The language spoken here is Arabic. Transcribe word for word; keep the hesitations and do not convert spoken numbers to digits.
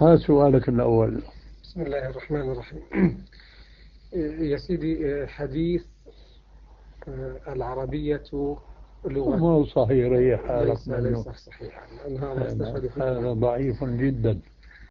هذا سؤالك الأول. بسم الله الرحمن الرحيم. يا سيدي، حديث العربية لغة مو صحيح، ريح حالك ليس منه. ليس صحيحا، لأن هذا هذا استشهد فيه. هذا ضعيف جدا.